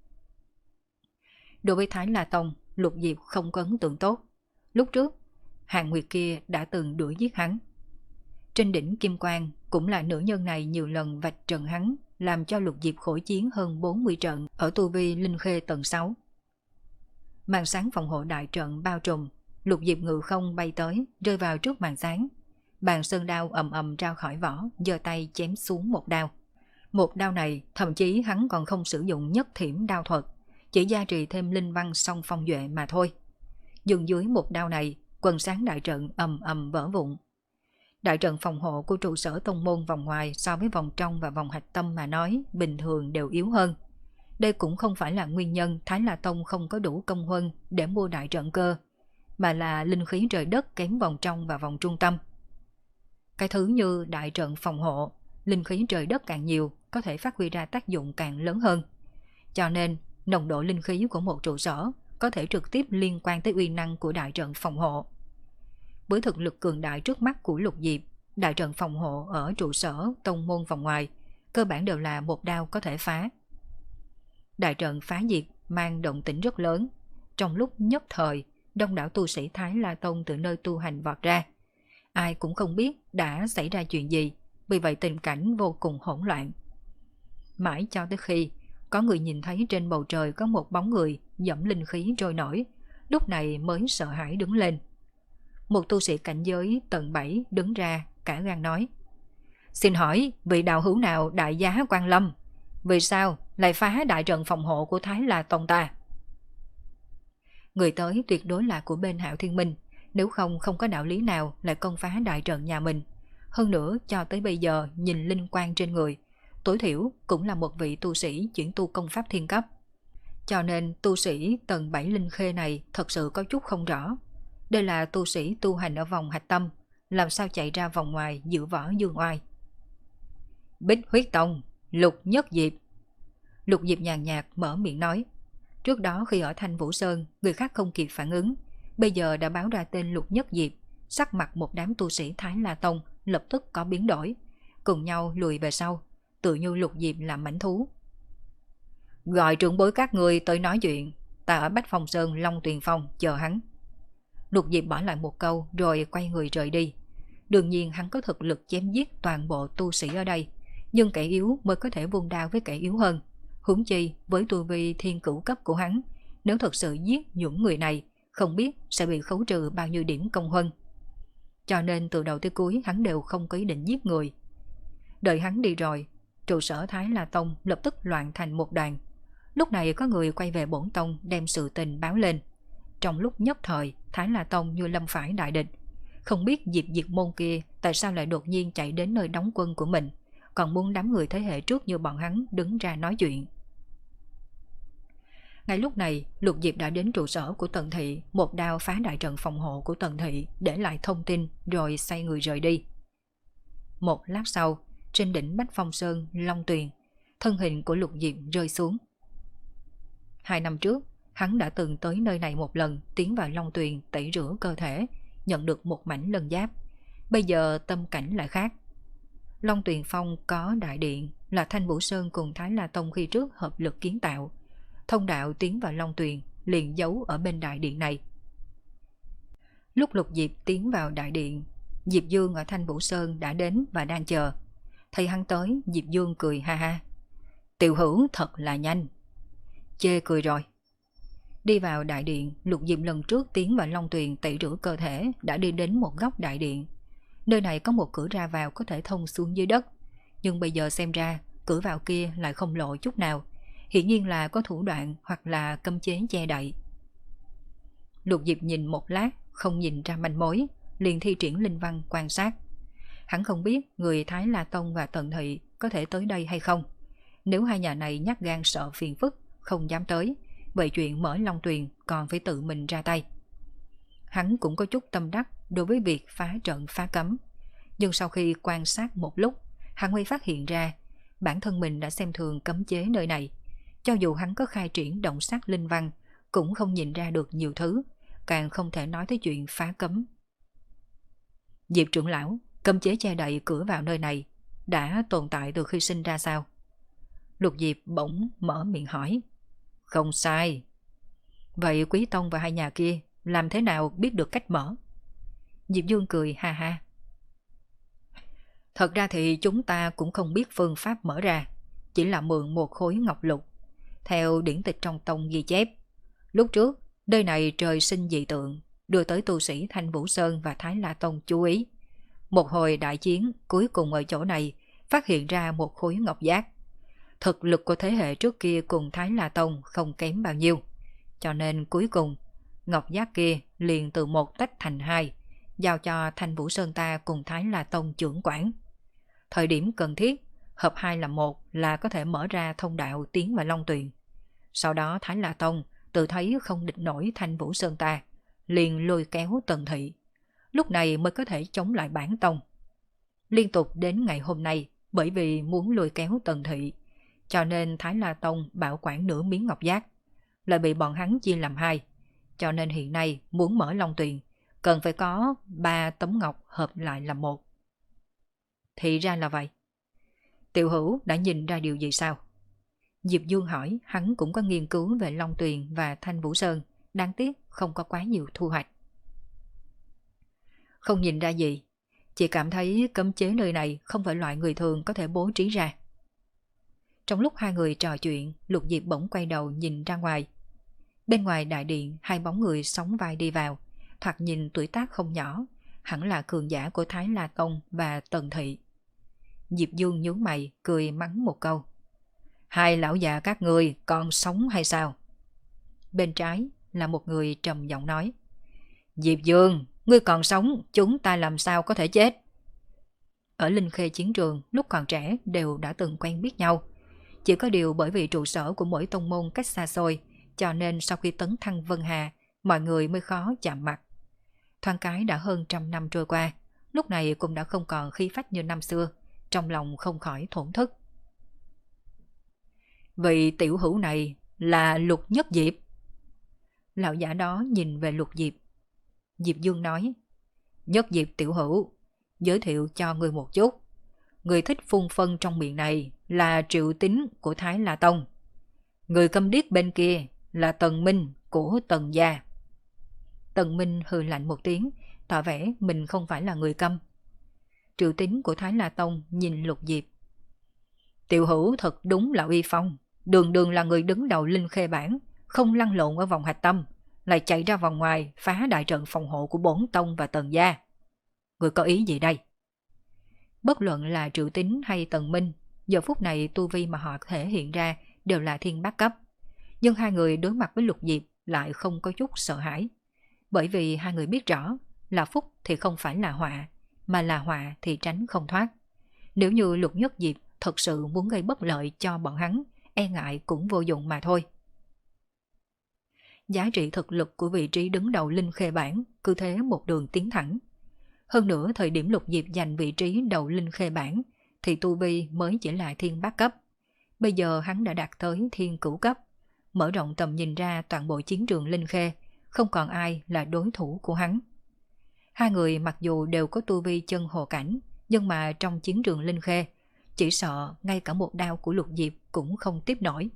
Đối với Thái La Tông, Lục Diệp không có ấn tượng tốt. Lúc trước, Hàn Nguyệt kia đã từng đuổi giết hắn. Trên đỉnh Kim Quang cũng là nữ nhân này nhiều lần vạch trần hắn, làm cho Lục Diệp khổ chiến hơn bốn mươi trận ở tu vi Linh Khê tầng sáu. Màn sáng phòng hộ đại trận bao trùm, Lục Diệp ngự không bay tới, rơi vào trước màn sáng. Bàn sơn đao ầm ầm ra khỏi vỏ, giơ tay chém xuống một đao. Một đao này, thậm chí hắn còn không sử dụng nhất thiểm đao thuật, chỉ gia trì thêm linh văn song phong duệ mà thôi. Dừng dưới một đao này, quần sáng đại trận ầm ầm vỡ vụn. Đại trận phòng hộ của trụ sở tông môn vòng ngoài so với vòng trong và vòng hạch tâm mà nói bình thường đều yếu hơn. Đây cũng không phải là nguyên nhân Thái La Tông không có đủ công huân để mua đại trận cơ, mà là linh khí trời đất kém vòng trong và vòng trung tâm. Cái thứ như đại trận phòng hộ, linh khí trời đất càng nhiều có thể phát huy ra tác dụng càng lớn hơn. Cho nên, nồng độ linh khí của một trụ sở có thể trực tiếp liên quan tới uy năng của đại trận phòng hộ. Với thực lực cường đại trước mắt của Lục Diệp, đại trận phòng hộ ở trụ sở tông môn vòng ngoài cơ bản đều là một đao có thể phá. Đại trận phá diệt mang động tĩnh rất lớn. Trong lúc nhất thời, đông đảo tu sĩ Thái La Tông từ nơi tu hành vọt ra. Ai cũng không biết đã xảy ra chuyện gì, vì vậy tình cảnh vô cùng hỗn loạn. Mãi cho tới khi có người nhìn thấy trên bầu trời có một bóng người dẫm linh khí trôi nổi, lúc này mới sợ hãi đứng lên. Một tu sĩ cảnh giới tầng bảy đứng ra cả gan nói: "Xin hỏi vị đạo hữu nào đại giá Quan Lâm, vì sao lại phá đại trận phòng hộ của Thái La Tông ta?" Người tới tuyệt đối là của bên Hạo Thiên Minh, nếu không không có đạo lý nào lại công phá đại trận nhà mình. Hơn nữa cho tới bây giờ nhìn linh quan trên người, tối thiểu cũng là một vị tu sĩ chuyển tu công pháp thiên cấp. Cho nên tu sĩ tầng bảy linh khê này thật sự có chút không rõ. Đây là tu sĩ tu hành ở vòng hạch tâm, làm sao chạy ra vòng ngoài dự võ dương oai. Bích Huyết Tông, Lục Nhất Diệp. Lục Diệp nhàn nhạt mở miệng nói. Trước đó khi ở Thanh Vũ Sơn, người khác không kịp phản ứng, bây giờ đã báo ra tên Lục Nhất Diệp, sắc mặt một đám tu sĩ Thái La Tông lập tức có biến đổi, cùng nhau lùi về sau, tự như Lục Diệp làm mãnh thú. Gọi trưởng bối các người tới nói chuyện, ta ở Bách Phong Sơn Long Tuyền Phong chờ hắn. Lục Diệp bỏ lại một câu rồi quay người rời đi. Đương nhiên hắn có thực lực chém giết toàn bộ tu sĩ ở đây, nhưng kẻ yếu mới có thể vung đao với kẻ yếu hơn. Huống chi với tu vi thiên cửu cấp của hắn, nếu thật sự giết những người này, không biết sẽ bị khấu trừ bao nhiêu điểm công huân. Cho nên từ đầu tới cuối hắn đều không có ý định giết người. Đợi hắn đi rồi, trụ sở Thái La Tông lập tức loạn thành một đoàn. Lúc này có người quay về bổn tông đem sự tình báo lên. Trong lúc nhất thời, Thái La Tông như lâm phải đại địch. Không biết Diệp Diệt Môn kia tại sao lại đột nhiên chạy đến nơi đóng quân của mình, còn muốn đám người thế hệ trước như bọn hắn đứng ra nói chuyện. Ngay lúc này, Lục Diệp đã đến trụ sở của Tần Thị, một đao phá đại trận phòng hộ của Tần Thị, để lại thông tin rồi xoay người rời đi. Một lát sau, trên đỉnh Bách Phong Sơn, Long Tuyền, thân hình của Lục Diệp rơi xuống. Hai năm trước, hắn đã từng tới nơi này một lần, tiến vào Long Tuyền tẩy rửa cơ thể, nhận được một mảnh lân giáp. Bây giờ tâm cảnh lại khác. Long Tuyền Phong có đại điện, là Thanh Vũ Sơn cùng Thái La Tông khi trước hợp lực kiến tạo. Thông đạo tiến vào Long Tuyền liền giấu ở bên đại điện này. Lúc Lục Diệp tiến vào đại điện, Diệp Dương ở Thanh Vũ Sơn đã đến và đang chờ. Thấy hắn tới, Diệp Dương cười ha ha. Tiểu hữu thật là nhanh. Chê cười rồi. Đi vào đại điện, Lục Diệp lần trước tiến vào Long Tuyền tẩy rửa cơ thể đã đi đến một góc đại điện. Nơi này có một cửa ra vào có thể thông xuống dưới đất, nhưng bây giờ xem ra cửa vào kia lại không lộ chút nào. Hiển nhiên là có thủ đoạn hoặc là cấm chế che đậy. Lục Diệp nhìn một lát, không nhìn ra manh mối, liền thi triển linh văn quan sát. Hắn không biết người Thái La Tông và Tần Thị có thể tới đây hay không. Nếu hai nhà này nhát gan sợ phiền phức, không dám tới, vậy chuyện mở Long Tuyền còn phải tự mình ra tay. Hắn cũng có chút tâm đắc đối với việc phá trận phá cấm. Nhưng sau khi quan sát một lúc, hắn mới phát hiện ra bản thân mình đã xem thường cấm chế nơi này. Cho dù hắn có khai triển động sát linh văn, cũng không nhìn ra được nhiều thứ, càng không thể nói tới chuyện phá cấm. Diệp trưởng lão, cấm chế che đậy cửa vào nơi này đã tồn tại từ khi sinh ra sao? Lục Diệp bỗng mở miệng hỏi. Không sai. Vậy Quý Tông và hai nhà kia làm thế nào biết được cách mở? Diệp Dương cười ha ha. Thật ra thì chúng ta cũng không biết phương pháp mở ra, chỉ là mượn một khối ngọc lục. Theo điển tịch trong tông ghi chép, lúc trước nơi này trời sinh dị tượng, đưa tới tu sĩ Thanh Vũ Sơn và Thái La Tông chú ý. Một hồi đại chiến cuối cùng ở chỗ này phát hiện ra một khối ngọc giác. Thực lực của thế hệ trước kia cùng Thái La Tông không kém bao nhiêu. Cho nên cuối cùng, ngọc giác kia liền từ một tách thành hai, giao cho Thanh Vũ Sơn ta cùng Thái La Tông trưởng quản. Thời điểm cần thiết, hợp hai là một là có thể mở ra thông đạo tiến vào Long Tuyền. Sau đó Thái La Tông tự thấy không địch nổi Thanh Vũ Sơn ta, liền lôi kéo Tần Thị. Lúc này mới có thể chống lại bản tông. Liên tục đến ngày hôm nay, bởi vì muốn lôi kéo Tần Thị, cho nên Thái La Tông bảo quản nửa miếng ngọc giác, lại bị bọn hắn chia làm hai. Cho nên hiện nay muốn mở Long Tuyền, cần phải có ba tấm ngọc hợp lại làm một. Thì ra là vậy. Tiểu Hữu đã nhìn ra điều gì sao? Diệp Dương hỏi, hắn cũng có nghiên cứu về Long Tuyền và Thanh Vũ Sơn, đáng tiếc không có quá nhiều thu hoạch. Không nhìn ra gì, chỉ cảm thấy cấm chế nơi này không phải loại người thường có thể bố trí ra. Trong lúc hai người trò chuyện, Lục Diệp bỗng quay đầu nhìn ra ngoài. Bên ngoài đại điện, hai bóng người sóng vai đi vào, thoạt nhìn tuổi tác không nhỏ, hẳn là cường giả của Thái La Tông và Tần Thị. Diệp Dương nhướng mày, cười mắng một câu. Hai lão già các ngươi còn sống hay sao? Bên trái là một người trầm giọng nói. Diệp Dương, ngươi còn sống, chúng ta làm sao có thể chết? Ở Linh Khê chiến trường, lúc còn trẻ đều đã từng quen biết nhau. Chỉ có điều bởi vì trụ sở của mỗi tông môn cách xa xôi, cho nên sau khi tấn thăng Vân Hà, mọi người mới khó chạm mặt. Thoáng cái đã hơn trăm năm trôi qua, lúc này cũng đã không còn khí phách như năm xưa, trong lòng không khỏi thổn thức. Vị tiểu hữu này là Lục Nhất Diệp. Lão giả đó nhìn về Lục Diệp. Diệp Dương nói, Nhất Diệp tiểu hữu, giới thiệu cho người một chút. Người thích phun phân trong miệng này là Triệu Tính của Thái La Tông. Người câm điếc bên kia là Tần Minh của Tần Gia. Tần Minh hừ lạnh một tiếng, tỏ vẻ mình không phải là người câm. Triệu Tính của Thái La Tông nhìn Lục Diệp. Tiểu hữu thật đúng là uy phong, đường đường là người đứng đầu Linh Khê Bảng, không lăn lộn ở vòng hạch tâm, lại chạy ra vòng ngoài phá đại trận phòng hộ của Bổn Tông và Tần Gia. Người có ý gì đây? Bất luận là Triệu Tính hay Tần Minh, giờ phút này tu vi mà họ thể hiện ra đều là thiên bát cấp. Nhưng hai người đối mặt với Lục Diệp lại không có chút sợ hãi. Bởi vì hai người biết rõ là phúc thì không phải là họa, mà là họa thì tránh không thoát. Nếu như Lục Nhất Diệp thật sự muốn gây bất lợi cho bọn hắn, e ngại cũng vô dụng mà thôi. Giá trị thực lực của vị trí đứng đầu Linh Khê Bảng cứ thế một đường tiến thẳng. Hơn nữa thời điểm Lục Diệp giành vị trí đầu Linh Khê Bảng thì tu vi mới chỉ là thiên bát cấp. Bây giờ hắn đã đạt tới thiên cửu cấp, mở rộng tầm nhìn ra toàn bộ chiến trường Linh Khê, không còn ai là đối thủ của hắn. Hai người mặc dù đều có tu vi chân hồ cảnh, nhưng mà trong chiến trường Linh Khê, chỉ sợ ngay cả một đao của Lục Diệp cũng không tiếp nổi.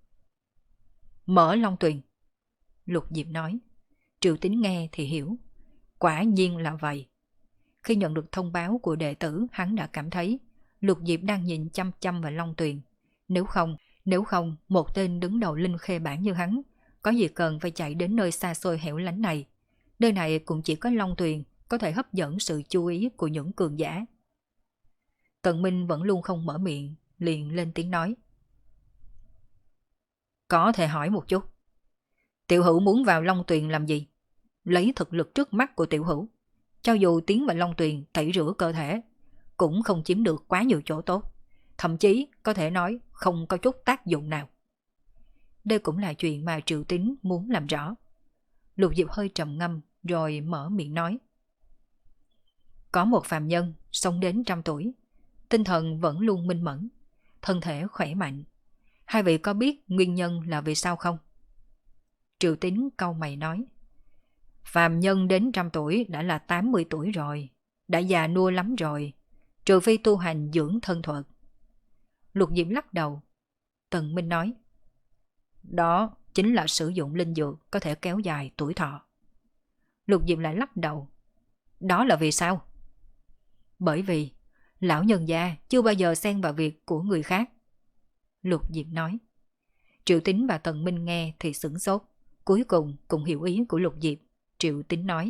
Mở Long Tuyền. Lục Diệp nói. Triệu Tính nghe thì hiểu. Quả nhiên là vậy. Khi nhận được thông báo của đệ tử, hắn đã cảm thấy Lục Diệp đang nhìn chăm chăm vào Long Tuyền. Nếu không, nếu không, một tên đứng đầu Linh Khê Bảng như hắn, có gì cần phải chạy đến nơi xa xôi hẻo lánh này. Nơi này cũng chỉ có Long Tuyền có thể hấp dẫn sự chú ý của những cường giả. Tần Minh vẫn luôn không mở miệng, liền lên tiếng nói. Có thể hỏi một chút. Tiểu hữu muốn vào Long Tuyền làm gì? Lấy thực lực trước mắt của tiểu hữu, cho dù tiến vào Long Tuyền tẩy rửa cơ thể, cũng không chiếm được quá nhiều chỗ tốt. Thậm chí có thể nói không có chút tác dụng nào. Đây cũng là chuyện mà Triệu Tính muốn làm rõ. Lục Diệp hơi trầm ngâm rồi mở miệng nói. Có một phàm nhân sống đến trăm tuổi, tinh thần vẫn luôn minh mẫn, thân thể khỏe mạnh. Hai vị có biết nguyên nhân là vì sao không? Triệu Tính cau mày nói. Phàm nhân đến trăm tuổi đã là tám mươi tuổi rồi, đã già nua lắm rồi, trừ phi tu hành dưỡng thân thuật. Lục Diệp lắc đầu. Tần Minh nói. Đó chính là sử dụng linh dược có thể kéo dài tuổi thọ. Lục Diệp lại lắc đầu. Đó là vì sao? Bởi vì lão nhân gia chưa bao giờ xen vào việc của người khác. Lục Diệp nói. Triệu Tính và Tần Minh nghe thì sửng sốt, cuối cùng cũng hiểu ý của Lục Diệp. Triệu Tính nói.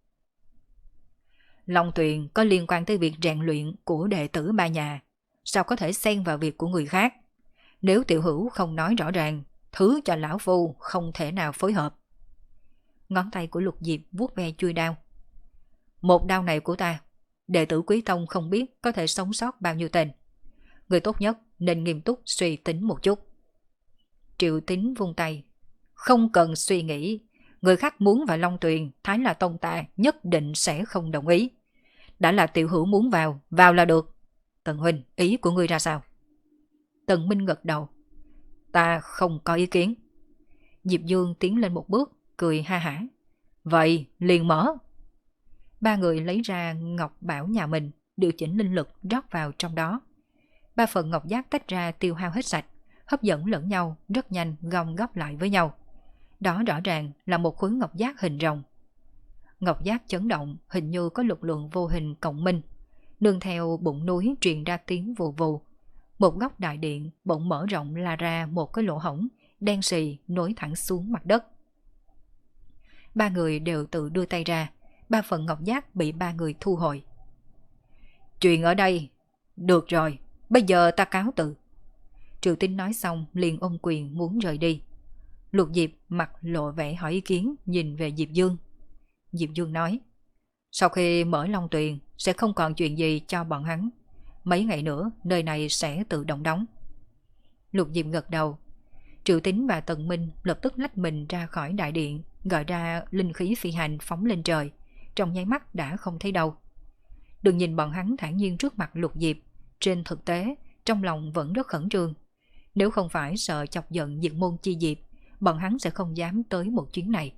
Long Tuyền có liên quan tới việc rèn luyện của đệ tử ba nhà, sao có thể xen vào việc của người khác? Nếu tiểu hữu không nói rõ ràng, thứ cho lão phu không thể nào phối hợp. Ngón tay của Lục Diệp vuốt ve chuôi đao. Một đao này của ta, đệ tử Quý Tông không biết có thể sống sót bao nhiêu tên. Người tốt nhất nên nghiêm túc suy tính một chút. Triệu Tín vung tay. Không cần suy nghĩ, người khác muốn vào Long Tuyền, Thái La Tông ta nhất định sẽ không đồng ý. Đã là tiểu hữu muốn vào, vào là được. Tần huynh, ý của ngươi ra sao? Tần Minh gật đầu. Ta không có ý kiến. Diệp Dương tiến lên một bước, cười ha hả. Vậy liền mở. Ba người lấy ra ngọc bảo nhà mình, điều chỉnh linh lực rót vào trong đó. Ba phần ngọc giác tách ra tiêu hao hết sạch, hấp dẫn lẫn nhau, rất nhanh gom góp lại với nhau. Đó rõ ràng là một khối ngọc giác hình rồng. Ngọc giác chấn động, hình như có lực lượng vô hình cộng minh. Nương theo bụng núi truyền ra tiếng vù vù. Một góc đại điện bỗng mở rộng là ra một cái lỗ hổng, đen xì nối thẳng xuống mặt đất. Ba người đều tự đưa tay ra, ba phần ngọc giác bị ba người thu hồi. Chuyện ở đây, được rồi, bây giờ ta cáo từ. Triệu Tín nói xong liền ôm quyền muốn rời đi. Lục Diệp mặt lộ vẻ hỏi ý kiến, nhìn về Diệp Dương. Diệp Dương nói, sau khi mở Long Tuyền sẽ không còn chuyện gì cho bọn hắn. Mấy ngày nữa nơi này sẽ tự động đóng. Lục Diệp gật đầu. Triệu Tín và Tần Minh lập tức lách mình ra khỏi đại điện, gọi ra linh khí phi hành phóng lên trời, trong nháy mắt đã không thấy đâu. Đừng nhìn bọn hắn thản nhiên trước mặt Lục Diệp, trên thực tế trong lòng vẫn rất khẩn trương. Nếu không phải sợ chọc giận Diệt Môn Chi Diệp, bọn hắn sẽ không dám tới một chuyến này.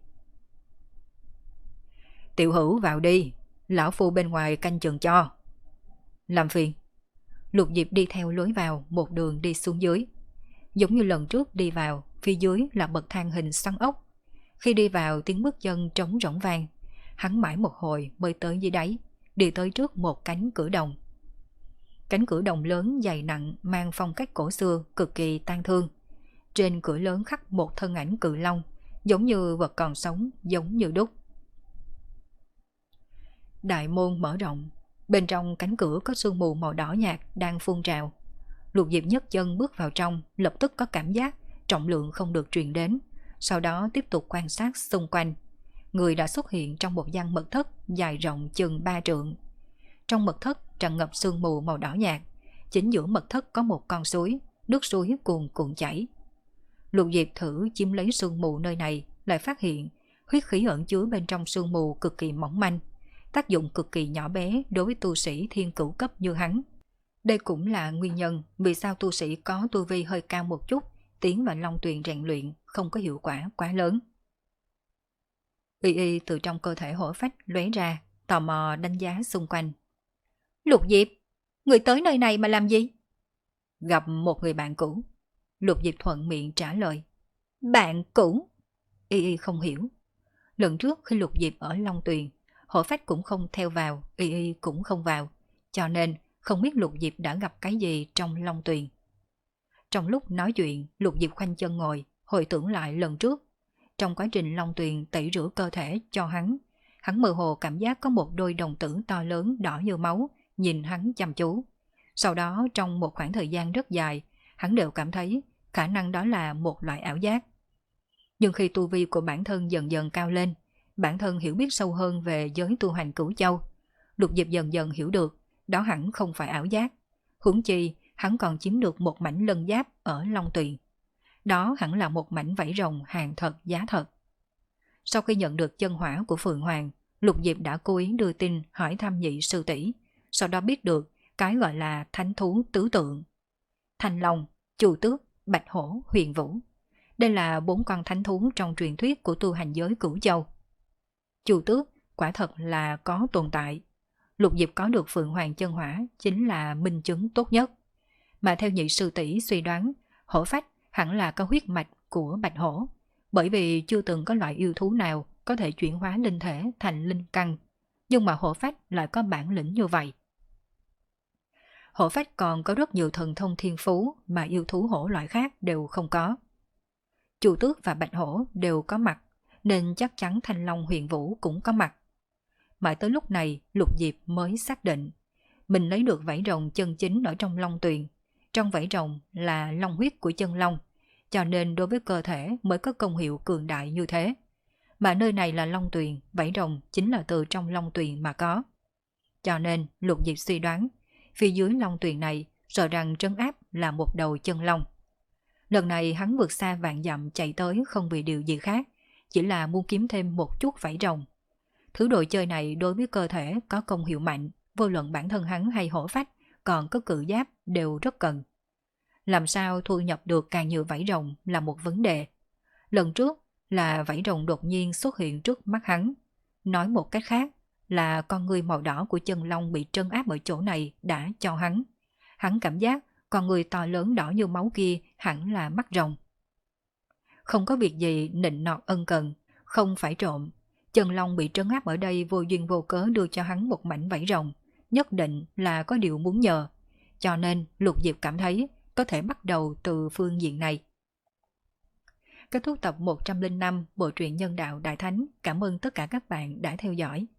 Tiểu hữu vào đi, lão phu bên ngoài canh chừng cho. Làm phiền. Lục Diệp đi theo lối vào, một đường đi xuống dưới. Giống như lần trước đi vào, phía dưới là bậc thang hình xoắn ốc. Khi đi vào tiếng bước chân trống rỗng vang, hắn mãi một hồi mới tới dưới đáy, đi tới trước một cánh cửa đồng. Cánh cửa đồng lớn dày nặng mang phong cách cổ xưa cực kỳ tang thương. Trên cửa lớn khắc một thân ảnh cự long, giống như vật còn sống, giống như đúc. Đại môn mở rộng, bên trong cánh cửa có sương mù màu đỏ nhạt đang phun trào. Lục Diệp nhấc chân bước vào trong, lập tức có cảm giác trọng lượng không được truyền đến, sau đó tiếp tục quan sát xung quanh. Người đã xuất hiện trong một gian mật thất dài rộng chừng ba trượng. Trong mật thất tràn ngập sương mù màu đỏ nhạt, chính giữa mật thất có một con suối, nước suối cuồn cuộn chảy. Lục Diệp thử chiếm lấy sương mù nơi này, lại phát hiện huyết khí ẩn chứa bên trong sương mù cực kỳ mỏng manh, tác dụng cực kỳ nhỏ bé đối với tu sĩ thiên cửu cấp như hắn. Đây cũng là nguyên nhân vì sao tu sĩ có tu vi hơi cao một chút, tiến vào Long Tuyền rèn luyện không có hiệu quả quá lớn. Y y từ trong cơ thể hổ phách lóe ra, tò mò đánh giá xung quanh. Lục Diệp, người tới nơi này mà làm gì? Gặp một người bạn cũ. Lục Diệp thuận miệng trả lời. Bạn cũ? Y y không hiểu. Lần trước khi Lục Diệp ở Long Tuyền, hổ phách cũng không theo vào, Y y cũng không vào, cho nên không biết Lục Diệp đã gặp cái gì trong Long Tuyền. Trong lúc nói chuyện, Lục Diệp khoanh chân ngồi, hồi tưởng lại lần trước. Trong quá trình Long Tuyền tẩy rửa cơ thể cho hắn, hắn mơ hồ cảm giác có một đôi đồng tử to lớn đỏ như máu nhìn hắn chăm chú. Sau đó trong một khoảng thời gian rất dài, hắn đều cảm thấy khả năng đó là một loại ảo giác. Nhưng khi tu vi của bản thân dần dần cao lên, bản thân hiểu biết sâu hơn về giới tu hành Cửu Châu, Lục Diệp dần dần hiểu được đó hẳn không phải ảo giác. Huống chi hắn còn chiếm được một mảnh lân giáp ở Long Tuyền. Đó hẳn là một mảnh vảy rồng hàng thật giá thật. Sau khi nhận được chân hỏa của Phượng Hoàng, Lục Diệp đã cố ý đưa tin hỏi thăm nhị sư tỷ, sau đó biết được cái gọi là thánh thú tứ tượng. Thanh Long, Chu Tước, Bạch Hổ, Huyền Vũ. Đây là bốn con thánh thú trong truyền thuyết của tu hành giới Cửu Châu. Chu Tước quả thật là có tồn tại. Lục Diệp có được Phượng Hoàng chân hỏa chính là minh chứng tốt nhất. Mà theo nhị sư tỷ suy đoán, hổ phách hẳn là có huyết mạch của Bạch Hổ, bởi vì chưa từng có loại yêu thú nào có thể chuyển hóa linh thể thành linh căn, nhưng mà hổ phách lại có bản lĩnh như vậy. Hổ phách còn có rất nhiều thần thông thiên phú mà yêu thú hổ loại khác đều không có. Chu Tước và Bạch Hổ đều có mặt, nên chắc chắn Thanh Long Huyền Vũ cũng có mặt. Mãi tới lúc này Lục Diệp mới xác định mình lấy được vảy rồng chân chính ở trong Long Tuyền. trong vảy rồng là long huyết của chân long, cho nên đối với cơ thể mới có công hiệu cường đại như thế. Mà nơi này là long tuyền, vảy rồng chính là từ trong long tuyền mà có. Cho nên Lục Diệp suy đoán, phía dưới long tuyền này sợ rằng trấn áp là một đầu chân long. Lần này hắn vượt xa vạn dặm chạy tới không vì điều gì khác, chỉ là muốn kiếm thêm một chút vảy rồng. Thứ đồ chơi này đối với cơ thể có công hiệu mạnh, vô luận bản thân hắn hay hổ phách, còn có cự giáp đều rất cần. Làm sao thu nhập được càng nhiều vảy rồng là một vấn đề. Lần trước là vảy rồng đột nhiên xuất hiện trước mắt hắn. Nói một cách khác là con người màu đỏ của chân long bị trấn áp ở chỗ này đã cho hắn. Hắn cảm giác con người to lớn đỏ như máu kia hẳn là mắt rồng. Không có việc gì nịnh nọt ân cần, không phải trộm. Chân long bị trấn áp ở đây vô duyên vô cớ đưa cho hắn một mảnh vảy rồng, nhất định là có điều muốn nhờ. Cho nên Lục Diệp cảm thấy có thể bắt đầu từ phương diện này. Kết thúc tập một trăm lẻ năm Bộ truyện Nhân đạo Đại Thánh. Cảm ơn tất cả các bạn đã theo dõi.